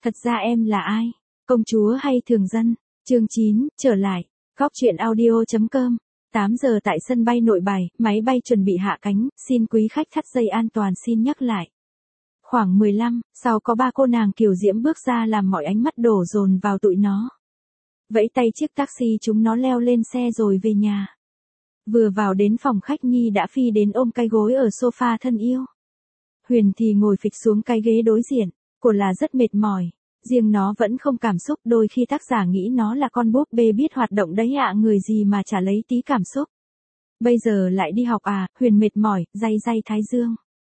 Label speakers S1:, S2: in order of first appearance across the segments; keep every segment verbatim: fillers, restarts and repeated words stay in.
S1: Thật ra em là ai? Công chúa hay thường dân? Chương chín, trở lại. Góc truyện audio chấm com. tám giờ tại sân bay Nội Bài, máy bay chuẩn bị hạ cánh, xin quý khách thắt dây an toàn xin nhắc lại. Khoảng mười lăm, sau có ba cô nàng kiều diễm bước ra làm mọi ánh mắt đổ dồn vào tụi nó. Vẫy tay chiếc taxi chúng nó leo lên xe rồi về nhà. Vừa vào đến phòng khách Nhi đã phi đến ôm cái gối ở sofa thân yêu. Huyền thì ngồi phịch xuống cái ghế đối diện, cô là rất mệt mỏi. Riêng nó vẫn không cảm xúc, đôi khi tác giả nghĩ nó là con búp bê biết hoạt động đấy ạ, người gì mà chả lấy tí cảm xúc. Bây giờ lại đi học à? Huyền mệt mỏi, day day thái dương.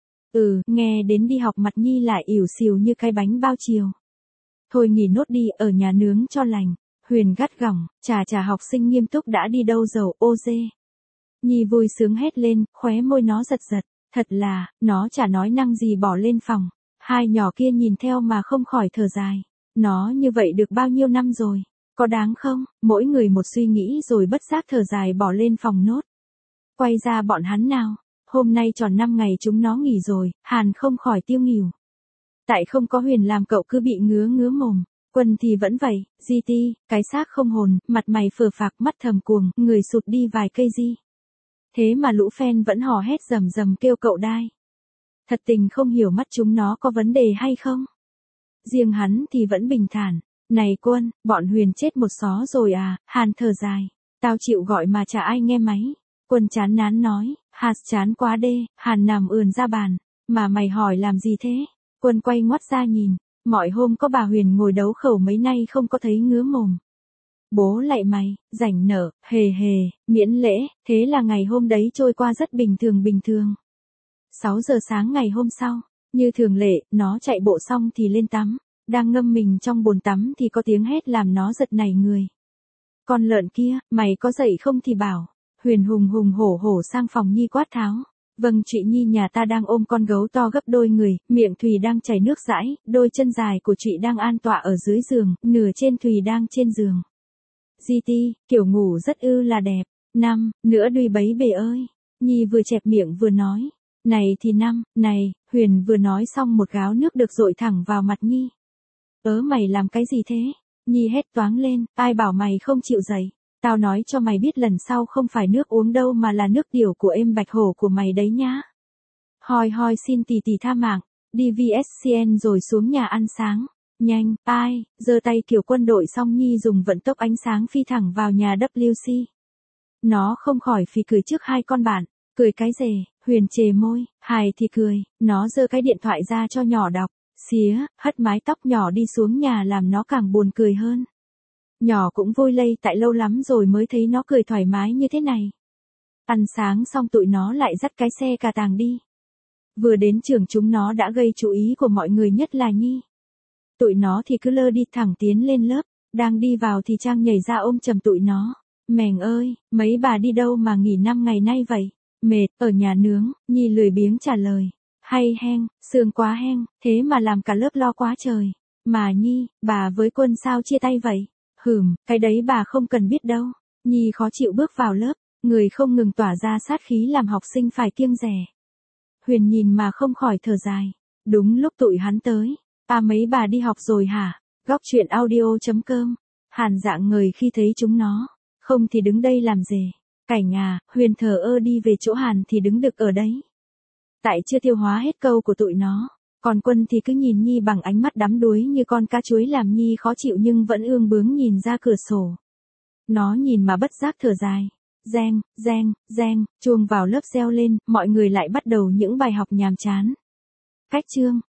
S1: Ừ, nghe đến đi học mặt Nhi lại ỉu xìu như cái bánh bao chiều. Thôi nghỉ nốt đi, ở nhà nướng cho lành. Huyền gắt gỏng, chà chà học sinh nghiêm túc đã đi đâu dầu ô dê. Nhi vui sướng hét lên, khóe môi nó giật giật. Thật là, nó chả nói năng gì bỏ lên phòng. Hai nhỏ kia nhìn theo mà không khỏi thở dài. Nó như vậy được bao nhiêu năm rồi? Có đáng không? Mỗi người một suy nghĩ rồi bất giác thở dài bỏ lên phòng nốt. Quay ra bọn hắn nào. Hôm nay tròn năm ngày chúng nó nghỉ rồi, Hàn không khỏi tiêu nghỉu. Tại không có Huyền làm cậu cứ bị ngứa ngứa mồm. Quân thì vẫn vậy, gi ti, cái xác không hồn, mặt mày phờ phạc mắt thầm cuồng, người sụt đi vài cây di. Thế mà lũ fan vẫn hò hét rầm rầm kêu cậu đai. Thật tình không hiểu mắt chúng nó có vấn đề hay không. Riêng hắn thì vẫn bình thản. Này Quân, bọn Huyền chết một xó rồi à? Hàn thở dài. Tao chịu gọi mà chả ai nghe máy. Quân chán nán nói, Hạt chán quá đê. Hàn nằm ườn ra bàn. Mà mày hỏi làm gì thế? Quân quay ngoắt ra nhìn. Mọi hôm có bà Huyền ngồi đấu khẩu mấy nay không có thấy ngứa mồm. Bố lạy mày, rảnh nở, hề hề, miễn lễ, thế là ngày hôm đấy trôi qua rất bình thường bình thường. sáu giờ sáng ngày hôm sau, như thường lệ, nó chạy bộ xong thì lên tắm, đang ngâm mình trong bồn tắm thì có tiếng hét làm nó giật nảy người. Con lợn kia, mày có dậy không thì bảo. Huyền hùng hùng hổ hổ sang phòng Nhi quát tháo. Vâng chị Nhi, nhà ta đang ôm con gấu to gấp đôi người, miệng Thùy đang chảy nước dãi, đôi chân dài của chị đang an tọa ở dưới giường, nửa trên Thùy đang trên giường. gi ti, kiểu ngủ rất ư là đẹp. Năm, nữa đuôi bấy bề ơi. Nhi vừa chẹp miệng vừa nói. Này thì năm, này, Huyền vừa nói xong một gáo nước được dội thẳng vào mặt Nhi. Ớ mày làm cái gì thế? Nhi hét toáng lên, ai bảo mày không chịu dậy. Tao nói cho mày biết lần sau không phải nước uống đâu mà là nước tiểu của em bạch hổ của mày đấy nhá. Hoi hoi xin tì tì tha mạng, đi vê ét xê en rồi xuống nhà ăn sáng. Nhanh, ai, giơ tay kiểu quân đội xong Nhi dùng vận tốc ánh sáng phi thẳng vào nhà vê kép xê. Nó không khỏi phì cười trước hai con bạn, cười cái rề, Huyền chề môi, hài thì cười, nó giơ cái điện thoại ra cho nhỏ đọc, xía, hất mái tóc nhỏ đi xuống nhà làm nó càng buồn cười hơn. Nhỏ cũng vui lây tại lâu lắm rồi mới thấy nó cười thoải mái như thế này. Ăn sáng xong tụi nó lại dắt cái xe cà tàng đi. Vừa đến trường chúng nó đã gây chú ý của mọi người nhất là Nhi. Tụi nó thì cứ lơ đi thẳng tiến lên lớp, đang đi vào thì Trang nhảy ra ôm chầm tụi nó. Mèng ơi, mấy bà đi đâu mà nghỉ năm ngày nay vậy? Mệt, ở nhà nướng, Nhi lười biếng trả lời. Hay hen, sương quá hen, thế mà làm cả lớp lo quá trời. Mà Nhi, bà với Quân sao chia tay vậy? Hừm, cái đấy bà không cần biết đâu. Nhi khó chịu bước vào lớp, người không ngừng tỏa ra sát khí làm học sinh phải kiêng dè. Huyền nhìn mà không khỏi thở dài. Đúng lúc tụi hắn tới. À mấy bà đi học rồi hả? Góc truyện audio chấm com. Hàn dạng ngời khi thấy chúng nó. Không thì đứng đây làm gì? Cảnh à, Huyền thờ ơ đi về chỗ Hàn thì đứng đực ở đấy. Tại chưa tiêu hóa hết câu của tụi nó. Còn Quân thì cứ nhìn Nhi bằng ánh mắt đắm đuối như con cá chuối làm Nhi khó chịu nhưng vẫn ương bướng nhìn ra cửa sổ. Nó nhìn mà bất giác thở dài. Reng, reng, reng, chuông vào lớp reo lên, mọi người lại bắt đầu những bài học nhàm chán. Cách chương,